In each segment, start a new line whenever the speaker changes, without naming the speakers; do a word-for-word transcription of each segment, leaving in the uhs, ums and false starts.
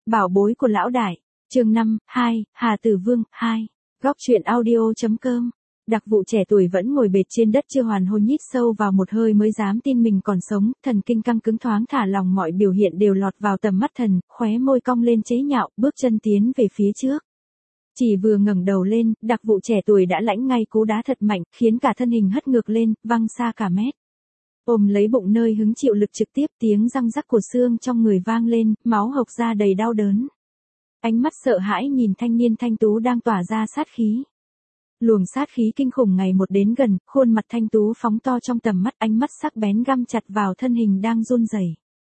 Bảo bối của lão đại. Chương năm, hai, Hà Tử Vương, hai. Góc truyện audio chấm com. Đặc vụ trẻ tuổi vẫn ngồi bệt trên đất chưa hoàn hồn hít sâu vào một hơi mới dám tin mình còn sống, thần kinh căng cứng thoáng thả lòng mọi biểu hiện đều lọt vào tầm mắt thần, khóe môi cong lên chế nhạo, bước chân tiến về phía trước. Chỉ vừa ngẩng đầu lên, đặc vụ trẻ tuổi đã lãnh ngay cú đá thật mạnh, khiến cả thân hình hất ngược lên, văng xa cả mét. Ôm lấy bụng nơi hứng chịu lực trực tiếp, tiếng răng rắc của xương trong người vang lên, máu hộc ra đầy đau đớn. Ánh mắt sợ hãi nhìn thanh niên thanh tú đang tỏa ra sát khí. Luồng sát khí kinh khủng ngày một đến gần, khuôn mặt thanh tú phóng to trong tầm mắt, ánh mắt sắc bén găm chặt vào thân hình đang run rẩy.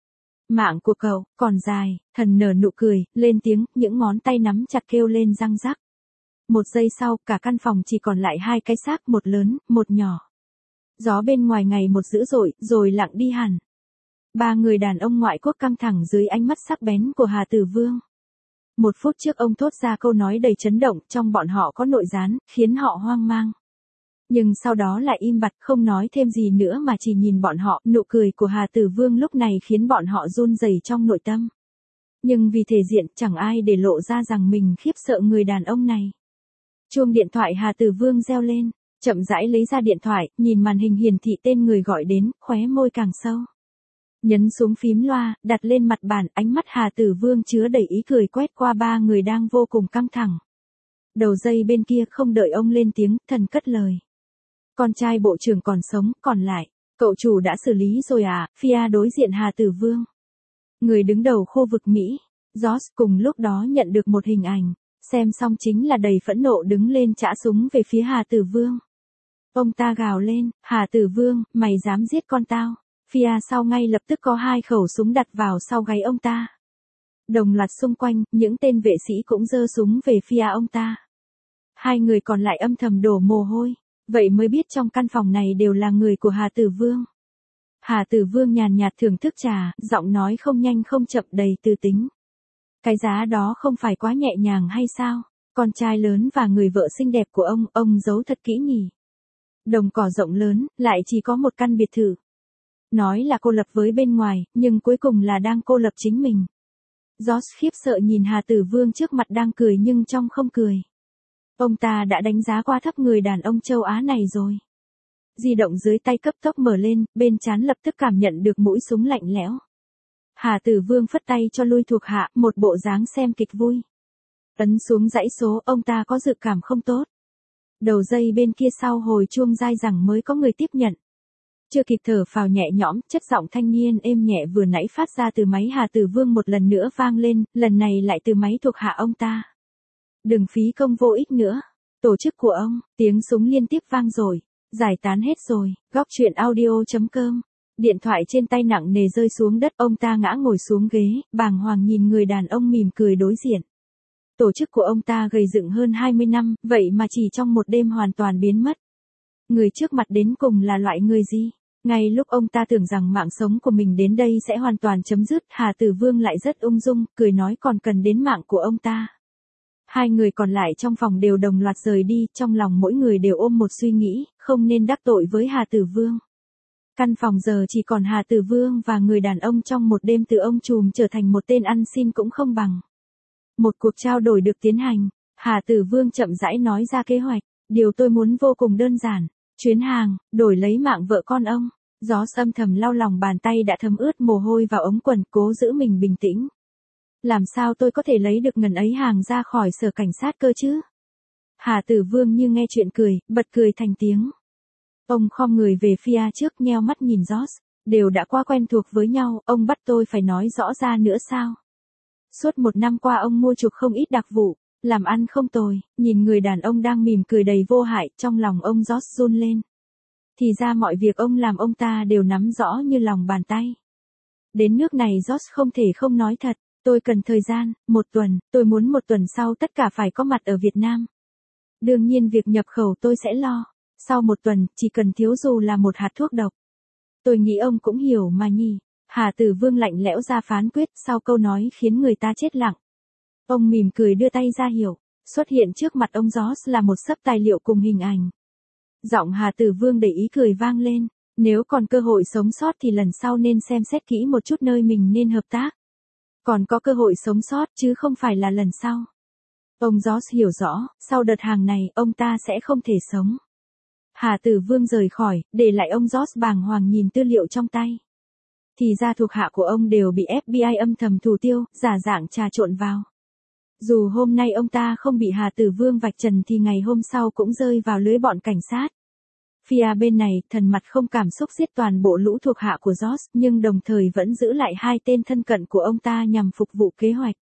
Mạng của cậu, còn dài, thần nở nụ cười, lên tiếng, những ngón tay nắm chặt kêu lên răng rắc. Một giây sau, cả căn phòng chỉ còn lại hai cái xác, một lớn, một nhỏ. Gió bên ngoài ngày một dữ dội, rồi lặng đi hẳn. Ba người đàn ông ngoại quốc căng thẳng dưới ánh mắt sắc bén của Hà Tử Vương. Một phút trước ông thốt ra câu nói đầy chấn động, trong bọn họ có nội gián, khiến họ hoang mang. Nhưng sau đó lại im bặt, không nói thêm gì nữa mà chỉ nhìn bọn họ, nụ cười của Hà Tử Vương lúc này khiến bọn họ run rẩy trong nội tâm. Nhưng vì thể diện, chẳng ai để lộ ra rằng mình khiếp sợ người đàn ông này. Chuông điện thoại Hà Tử Vương reo lên, chậm rãi lấy ra điện thoại, nhìn màn hình hiển thị tên người gọi đến, khóe môi càng sâu. Nhấn xuống phím loa, đặt lên mặt bàn, ánh mắt Hà Tử Vương chứa đầy ý cười quét qua ba người đang vô cùng căng thẳng. Đầu dây bên kia không đợi ông lên tiếng, thần cất lời. Con trai bộ trưởng còn sống, còn lại, cậu chủ đã xử lý rồi à, Fia đối diện Hà Tử Vương. Người đứng đầu khu vực Mỹ, George cùng lúc đó nhận được một hình ảnh, xem xong chính là đầy phẫn nộ đứng lên chĩa súng về phía Hà Tử Vương. Ông ta gào lên, Hà Tử Vương, mày dám giết con tao. Fia sau ngay lập tức có hai khẩu súng đặt vào sau gáy ông ta. Đồng loạt xung quanh, những tên vệ sĩ cũng giơ súng về Fia ông ta. Hai người còn lại âm thầm đổ mồ hôi, vậy mới biết trong căn phòng này đều là người của Hà Tử Vương. Hà Tử Vương nhàn nhạt thưởng thức trà, giọng nói không nhanh không chậm đầy tư tính. Cái giá đó không phải quá nhẹ nhàng hay sao? Con trai lớn và người vợ xinh đẹp của ông, ông giấu thật kỹ nhỉ. Đồng cỏ rộng lớn, lại chỉ có một căn biệt thự. Nói là cô lập với bên ngoài, nhưng cuối cùng là đang cô lập chính mình. George khiếp sợ nhìn Hà Tử Vương trước mặt đang cười nhưng trong không cười. Ông ta đã đánh giá quá thấp người đàn ông châu Á này rồi. Di động dưới tay cấp tốc mở lên, bên trán lập tức cảm nhận được mũi súng lạnh lẽo. Hà Tử Vương phất tay cho lui thuộc hạ, một bộ dáng xem kịch vui. Ấn xuống dãy số, ông ta có dự cảm không tốt. Đầu dây bên kia sau hồi chuông dai dẳng mới có người tiếp nhận. Chưa kịp thở phào nhẹ nhõm, chất giọng thanh niên êm nhẹ vừa nãy phát ra từ máy Hà Tử Vương một lần nữa vang lên, lần này lại từ máy thuộc hạ ông ta. Đừng phí công vô ích nữa. Tổ chức của ông, tiếng súng liên tiếp vang rồi. Giải tán hết rồi, góc truyện audio chấm com. Điện thoại trên tay nặng nề rơi xuống đất, ông ta ngã ngồi xuống ghế, bàng hoàng nhìn người đàn ông mỉm cười đối diện. Tổ chức của ông ta gầy dựng hơn hai mươi năm, vậy mà chỉ trong một đêm hoàn toàn biến mất. Người trước mặt đến cùng là loại người gì? Ngay lúc ông ta tưởng rằng mạng sống của mình đến đây sẽ hoàn toàn chấm dứt, Hà Tử Vương lại rất ung dung, cười nói còn cần đến mạng của ông ta. Hai người còn lại trong phòng đều đồng loạt rời đi, trong lòng mỗi người đều ôm một suy nghĩ, không nên đắc tội với Hà Tử Vương. Căn phòng giờ chỉ còn Hà Tử Vương và người đàn ông trong một đêm từ ông trùm trở thành một tên ăn xin cũng không bằng. Một cuộc trao đổi được tiến hành, Hà Tử Vương chậm rãi nói ra kế hoạch, điều tôi muốn vô cùng đơn giản, chuyến hàng, đổi lấy mạng vợ con ông. Gió âm thầm lau lòng bàn tay đã thấm ướt mồ hôi vào ống quần, cố giữ mình bình tĩnh. Làm sao tôi có thể lấy được ngần ấy hàng ra khỏi sở cảnh sát cơ chứ? Hà Tử Vương như nghe chuyện cười, bật cười thành tiếng. Ông khom người về Fia trước, nheo mắt nhìn George, đều đã quá quen thuộc với nhau, ông bắt tôi phải nói rõ ra nữa sao? Suốt một năm qua ông mua chuộc không ít đặc vụ, làm ăn không tồi, nhìn người đàn ông đang mỉm cười đầy vô hại, trong lòng ông George run lên. Thì ra mọi việc ông làm ông ta đều nắm rõ như lòng bàn tay. Đến nước này George không thể không nói thật, tôi cần thời gian, một tuần, tôi muốn một tuần sau tất cả phải có mặt ở Việt Nam. Đương nhiên việc nhập khẩu tôi sẽ lo, sau một tuần, chỉ cần thiếu dù là một hạt thuốc độc. Tôi nghĩ ông cũng hiểu mà nhỉ. Hà Tử Vương lạnh lẽo ra phán quyết, sau câu nói khiến người ta chết lặng. Ông mỉm cười đưa tay ra hiệu, xuất hiện trước mặt ông George là một xấp tài liệu cùng hình ảnh. Giọng Hà Tử Vương đầy ý cười vang lên, nếu còn cơ hội sống sót thì lần sau nên xem xét kỹ một chút nơi mình nên hợp tác. Còn có cơ hội sống sót chứ không phải là lần sau. Ông George hiểu rõ, sau đợt hàng này, ông ta sẽ không thể sống. Hà Tử Vương rời khỏi, để lại ông George bàng hoàng nhìn tư liệu trong tay. Thì ra thuộc hạ của ông đều bị ép bê i âm thầm thủ tiêu, giả dạng trà trộn vào. Dù hôm nay ông ta không bị Hà Tử Vương vạch trần thì ngày hôm sau cũng rơi vào lưới bọn cảnh sát. Phía bên này, thần mặt không cảm xúc giết toàn bộ lũ thuộc hạ của George, nhưng đồng thời vẫn giữ lại hai tên thân cận của ông ta nhằm phục vụ kế hoạch.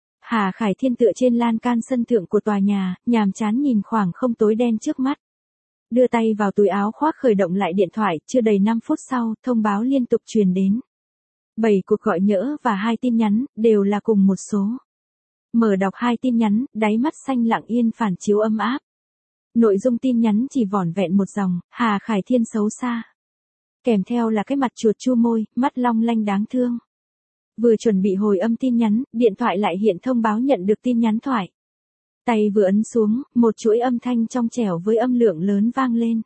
Hà Khải Thiên tựa trên lan can sân thượng của tòa nhà, nhàm chán nhìn khoảng không tối đen trước mắt. Đưa tay vào túi áo khoác khởi động lại điện thoại, chưa đầy năm phút sau, thông báo liên tục truyền đến. bảy cuộc gọi nhỡ và hai tin nhắn, đều là cùng một số. Mở đọc hai tin nhắn, đáy mắt xanh lặng yên phản chiếu âm áp. Nội dung tin nhắn chỉ vỏn vẹn một dòng, Hà Khải Thiên xấu xa. Kèm theo là cái mặt chuột chu môi, mắt long lanh đáng thương. Vừa chuẩn bị hồi âm tin nhắn, điện thoại lại hiện thông báo nhận được tin nhắn thoại. Tay vừa ấn xuống, một chuỗi âm thanh trong trẻo với âm lượng lớn vang lên.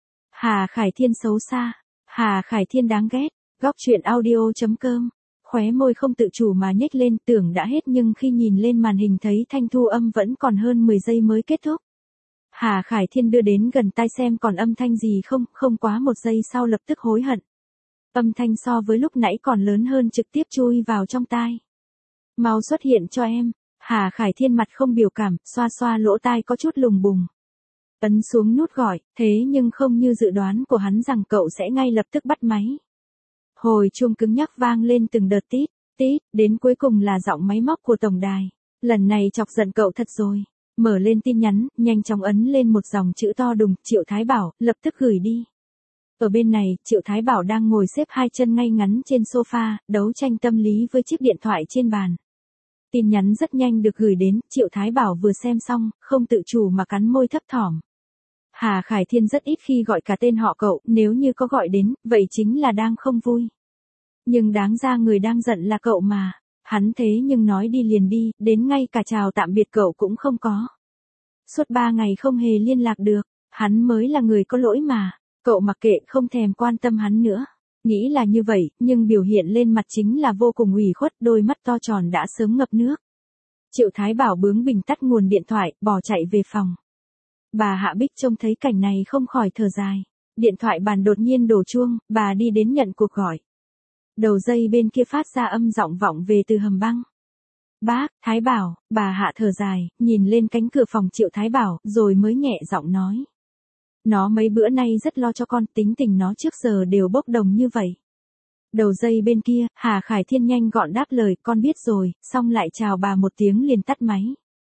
Hà Khải Thiên xấu xa. Hà Khải Thiên đáng ghét. Góc truyện audio chấm com. Khóe môi không tự chủ mà nhếch lên, tưởng đã hết nhưng khi nhìn lên màn hình thấy thanh thu âm vẫn còn hơn mười giây mới kết thúc. Hà Khải Thiên đưa đến gần tai xem còn âm thanh gì không, không quá một giây sau lập tức hối hận. Âm thanh so với lúc nãy còn lớn hơn trực tiếp chui vào trong tai. Mau xuất hiện cho em. Hà Khải Thiên mặt không biểu cảm, xoa xoa lỗ tai có chút lùng bùng. Ấn xuống nút gọi, thế nhưng không như dự đoán của hắn rằng cậu sẽ ngay lập tức bắt máy. Hồi chuông cứng nhắc vang lên từng đợt tít, tít, đến cuối cùng là giọng máy móc của tổng đài. Lần này chọc giận cậu thật rồi. Mở lên tin nhắn, nhanh chóng ấn lên một dòng chữ to đùng, Triệu Thái Bảo, lập tức gửi đi. Ở bên này, Triệu Thái Bảo đang ngồi xếp hai chân ngay ngắn trên sofa, đấu tranh tâm lý với chiếc điện thoại trên bàn. Tin nhắn rất nhanh được gửi đến, Triệu Thái Bảo vừa xem xong, không tự chủ mà cắn môi thấp thỏm. Hà Khải Thiên rất ít khi gọi cả tên họ cậu, nếu như có gọi đến, vậy chính là đang không vui. Nhưng đáng ra người đang giận là cậu mà. Hắn thế nhưng nói đi liền đi, đến ngay cả chào tạm biệt cậu cũng không có. Suốt ba ngày không hề liên lạc được, hắn mới là người có lỗi mà. Cậu mặc kệ, không thèm quan tâm hắn nữa. Nghĩ là như vậy, nhưng biểu hiện lên mặt chính là vô cùng ủy khuất, đôi mắt to tròn đã sớm ngập nước. Triệu Thái Bảo bướng bỉnh tắt nguồn điện thoại, bỏ chạy về phòng. Bà Hạ Bích trông thấy cảnh này không khỏi thở dài. Điện thoại bàn đột nhiên đổ chuông, bà đi đến nhận cuộc gọi. Đầu dây bên kia phát ra âm giọng vọng về từ hầm băng. Bác, Thái Bảo, bà Hạ thở dài, nhìn lên cánh cửa phòng Triệu Thái Bảo, rồi mới nhẹ giọng nói. Nó mấy bữa nay rất lo cho con, tính tình nó trước giờ đều bốc đồng như vậy. Đầu dây bên kia, Hà Khải Thiên nhanh gọn đáp lời, con biết rồi, xong lại chào bà một tiếng liền tắt máy.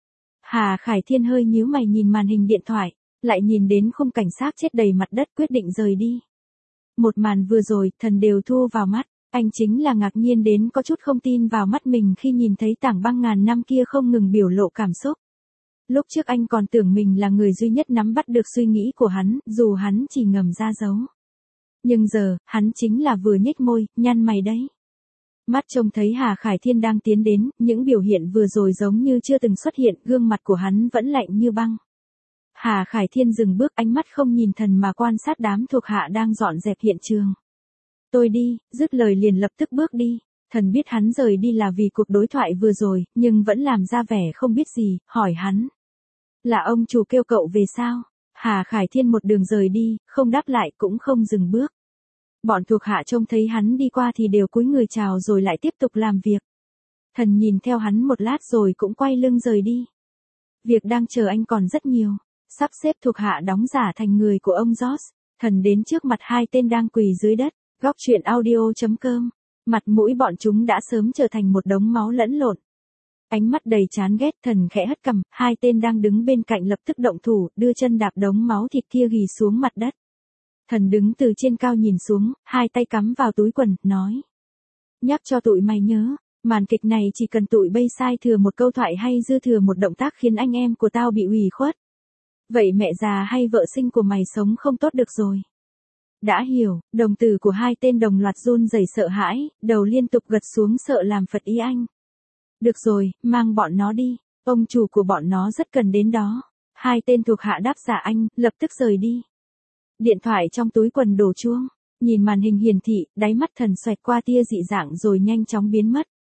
Hà Khải Thiên hơi nhíu mày nhìn màn hình điện thoại, lại nhìn đến khung cảnh xác chết đầy mặt đất quyết định rời đi. Một màn vừa rồi, thần đều thu vào mắt, anh chính là ngạc nhiên đến có chút không tin vào mắt mình khi nhìn thấy tảng băng ngàn năm kia không ngừng biểu lộ cảm xúc. Lúc trước anh còn tưởng mình là người duy nhất nắm bắt được suy nghĩ của hắn, dù hắn chỉ ngầm ra dấu. Nhưng giờ, hắn chính là vừa nhếch môi, nhăn mày đấy. Mắt trông thấy Hà Khải Thiên đang tiến đến, những biểu hiện vừa rồi giống như chưa từng xuất hiện, gương mặt của hắn vẫn lạnh như băng. Hà Khải Thiên dừng bước, ánh mắt không nhìn thần mà quan sát đám thuộc hạ đang dọn dẹp hiện trường. Tôi đi, dứt lời liền lập tức bước đi. Thần biết hắn rời đi là vì cuộc đối thoại vừa rồi, nhưng vẫn làm ra vẻ không biết gì, hỏi hắn. Là ông chủ kêu cậu về sao? Hà Khải Thiên một đường rời đi, không đáp lại cũng không dừng bước. Bọn thuộc hạ trông thấy hắn đi qua thì đều cúi người chào rồi lại tiếp tục làm việc. Thần nhìn theo hắn một lát rồi cũng quay lưng rời đi. Việc đang chờ anh còn rất nhiều. Sắp xếp thuộc hạ đóng giả thành người của ông George. Thần đến trước mặt hai tên đang quỳ dưới đất. Góc truyện audio chấm com. Mặt mũi bọn chúng đã sớm trở thành một đống máu lẫn lộn. Ánh mắt đầy chán ghét, thần khẽ hất cằm, hai tên đang đứng bên cạnh lập tức động thủ, đưa chân đạp đống máu thịt kia ghì xuống mặt đất. Thần đứng từ trên cao nhìn xuống, hai tay cắm vào túi quần, nói. Nhắc cho tụi mày nhớ, màn kịch này chỉ cần tụi bay sai thừa một câu thoại hay dư thừa một động tác khiến anh em của tao bị ủy khuất. Vậy mẹ già hay vợ sinh của mày sống không tốt được rồi. Đã hiểu, đồng tử của hai tên đồng loạt run rẩy sợ hãi, đầu liên tục gật xuống sợ làm phật ý anh. Được rồi, mang bọn nó đi, ông chủ của bọn nó rất cần đến đó. Hai tên thuộc hạ đáp dạ anh, lập tức rời đi. Điện thoại trong túi quần đổ chuông, nhìn màn hình hiển thị, đáy mắt thần xoẹt qua tia dị dạng rồi nhanh chóng biến mất.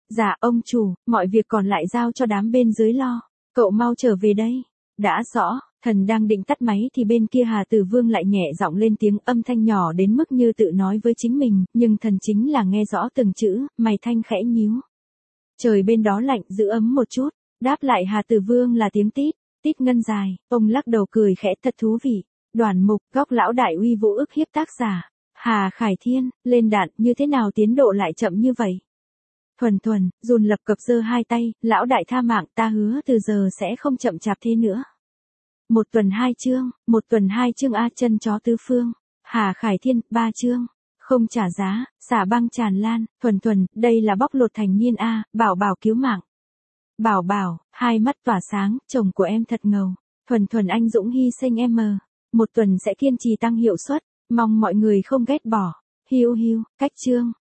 Dạ ông chủ, mọi việc còn lại giao cho đám bên dưới lo. Cậu mau trở về đây. Đã rõ, thần đang định tắt máy thì bên kia Hà Tử Vương lại nhẹ giọng lên tiếng, âm thanh nhỏ đến mức như tự nói với chính mình, nhưng thần chính là nghe rõ từng chữ, mày thanh khẽ nhíu. Trời bên đó lạnh, giữ ấm một chút. Đáp lại Hà Tử Vương là tiếng tít, tít ngân dài. Ông lắc đầu cười khẽ, thật thú vị. Đoàn mục, góc lão đại uy vũ ức hiếp tác giả. Hà Khải Thiên, lên đạn, như thế nào tiến độ lại chậm như vậy? Thuần Thuần, run lập cập giơ hai tay, lão đại tha mạng, ta hứa từ giờ sẽ không chậm chạp thế nữa. Một tuần hai chương, một tuần hai chương A, chân chó tứ phương. Hà Khải Thiên, ba chương. Không trả giá, xả băng tràn lan. Thuần Thuần, đây là bóc lột thành niên A, bảo bảo cứu mạng. Bảo bảo, hai mắt tỏa sáng, chồng của em thật ngầu. Thuần Thuần anh dũng hy sinh em mờ. Một tuần sẽ kiên trì tăng hiệu suất, mong mọi người không ghét bỏ. Hiu hiu, cách chương.